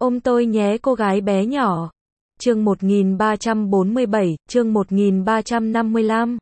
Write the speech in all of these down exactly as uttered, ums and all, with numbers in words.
Ôm tôi nhé cô gái bé nhỏ. Chương một nghìn ba trăm bốn mươi bảy, chương một nghìn ba trăm năm mươi lăm.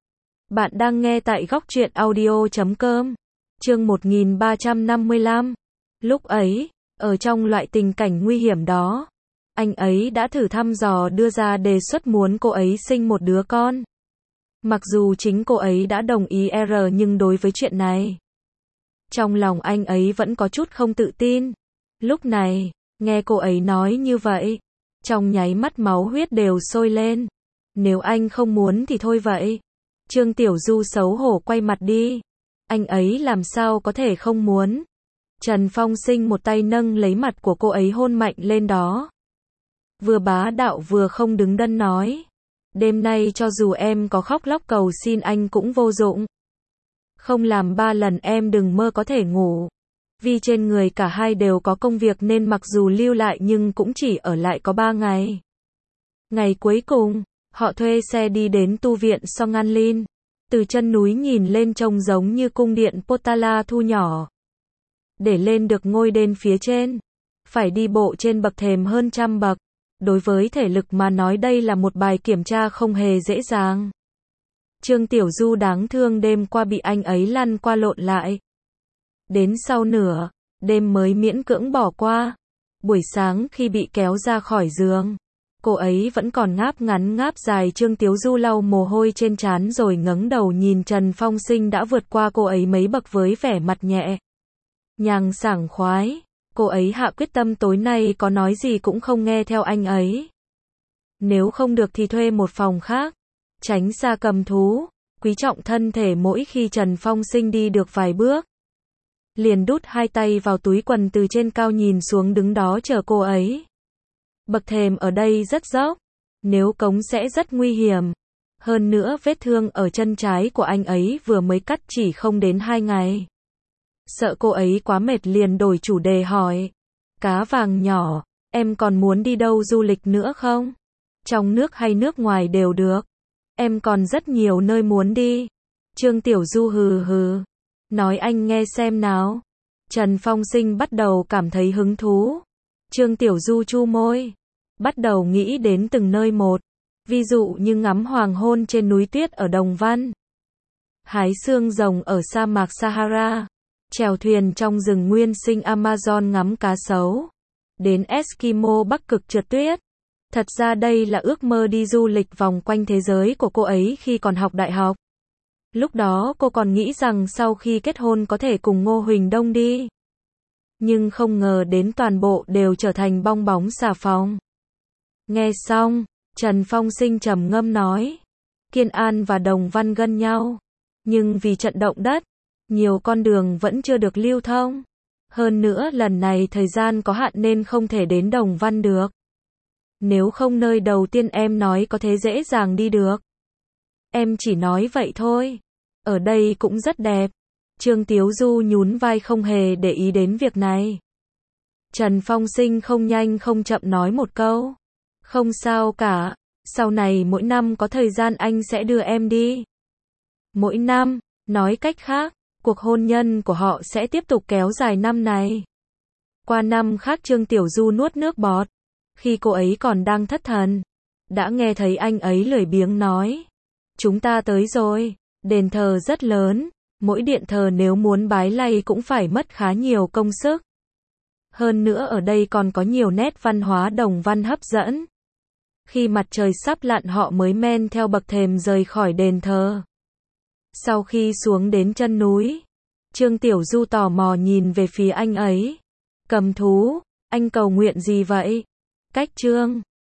Bạn đang nghe tại góc truyện audio chấm com. Chương một nghìn ba trăm năm mươi lăm. Lúc ấy, ở trong loại tình cảnh nguy hiểm đó, anh ấy đã thử thăm dò đưa ra đề xuất muốn cô ấy sinh một đứa con. Mặc dù chính cô ấy đã đồng ý R nhưng đối với chuyện này, trong lòng anh ấy vẫn có chút không tự tin. Lúc này, nghe cô ấy nói như vậy, trong nháy mắt máu huyết đều sôi lên. Nếu anh không muốn thì thôi vậy. Trương Tiểu Du xấu hổ quay mặt đi. Anh ấy làm sao có thể không muốn. Trần Phong Sinh một tay nâng lấy mặt của cô ấy hôn mạnh lên đó. Vừa bá đạo vừa không đứng đắn nói. Đêm nay cho dù em có khóc lóc cầu xin anh cũng vô dụng. Không làm ba lần em đừng mơ có thể ngủ. Vì trên người cả hai đều có công việc nên mặc dù lưu lại nhưng cũng chỉ ở lại có ba ngày. Ngày cuối cùng, họ thuê xe đi đến tu viện Songanlin. Từ chân núi nhìn lên trông giống như cung điện Potala thu nhỏ. Để lên được ngôi đền phía trên, phải đi bộ trên bậc thềm hơn trăm bậc. Đối với thể lực mà nói đây là một bài kiểm tra không hề dễ dàng. Trương Tiểu Du đáng thương đêm qua bị anh ấy lăn qua lộn lại. Đến sau nửa đêm mới miễn cưỡng bỏ qua. Buổi sáng khi bị kéo ra khỏi giường, cô ấy vẫn còn ngáp ngắn ngáp dài. Trương Tiểu Du lau mồ hôi trên trán rồi ngẩng đầu nhìn Trần Phong Sinh đã vượt qua cô ấy mấy bậc với vẻ mặt nhẹ nhàng sảng khoái. Cô ấy hạ quyết tâm tối nay có nói gì cũng không nghe theo anh ấy. Nếu không được thì thuê một phòng khác, tránh xa cầm thú, quý trọng thân thể. Mỗi khi Trần Phong Sinh đi được vài bước, liền đút hai tay vào túi quần từ trên cao nhìn xuống đứng đó chờ cô ấy. Bậc thềm ở đây rất dốc, nếu cống sẽ rất nguy hiểm. Hơn nữa vết thương ở chân trái của anh ấy vừa mới cắt chỉ không đến hai ngày. Sợ cô ấy quá mệt liền đổi chủ đề hỏi. Cá vàng nhỏ, em còn muốn đi đâu du lịch nữa không? Trong nước hay nước ngoài đều được. Em còn rất nhiều nơi muốn đi. Trương Tiểu Du hừ hừ. Nói anh nghe xem nào. Trần Phong Sinh bắt đầu cảm thấy hứng thú. Trương Tiểu Du chu môi. Bắt đầu nghĩ đến từng nơi một. Ví dụ như ngắm hoàng hôn trên núi tuyết ở Đồng Văn. Hái xương rồng ở sa mạc Sahara. Chèo thuyền trong rừng nguyên sinh Amazon ngắm cá sấu. Đến Eskimo Bắc Cực trượt tuyết. Thật ra đây là ước mơ đi du lịch vòng quanh thế giới của cô ấy khi còn học đại học. Lúc đó cô còn nghĩ rằng sau khi kết hôn có thể cùng Ngô Huỳnh Đông đi. Nhưng không ngờ đến toàn bộ đều trở thành bong bóng xà phòng. Nghe xong, Trần Phong Sinh trầm ngâm nói. Kiên An và Đồng Văn gần nhau. Nhưng vì trận động đất, nhiều con đường vẫn chưa được lưu thông. Hơn nữa lần này thời gian có hạn nên không thể đến Đồng Văn được. Nếu không nơi đầu tiên em nói có thể dễ dàng đi được. Em chỉ nói vậy thôi. Ở đây cũng rất đẹp. Trương Tiểu Du nhún vai không hề để ý đến việc này. Trần Phong Sinh không nhanh không chậm nói một câu. Không sao cả. Sau này mỗi năm có thời gian anh sẽ đưa em đi. Mỗi năm, nói cách khác, cuộc hôn nhân của họ sẽ tiếp tục kéo dài năm này. Qua năm khác. Trương Tiểu Du nuốt nước bọt. Khi cô ấy còn đang thất thần, đã nghe thấy anh ấy lười biếng nói. Chúng ta tới rồi. Đền thờ rất lớn. Mỗi điện thờ nếu muốn bái lạy cũng phải mất khá nhiều công sức. Hơn nữa ở đây còn có nhiều nét văn hóa Đồng Văn hấp dẫn. Khi mặt trời sắp lặn họ mới men theo bậc thềm rời khỏi đền thờ. Sau khi xuống đến chân núi, Trương Tiểu Du tò mò nhìn về phía anh ấy. Cầm thú, anh cầu nguyện gì vậy? Cách Trương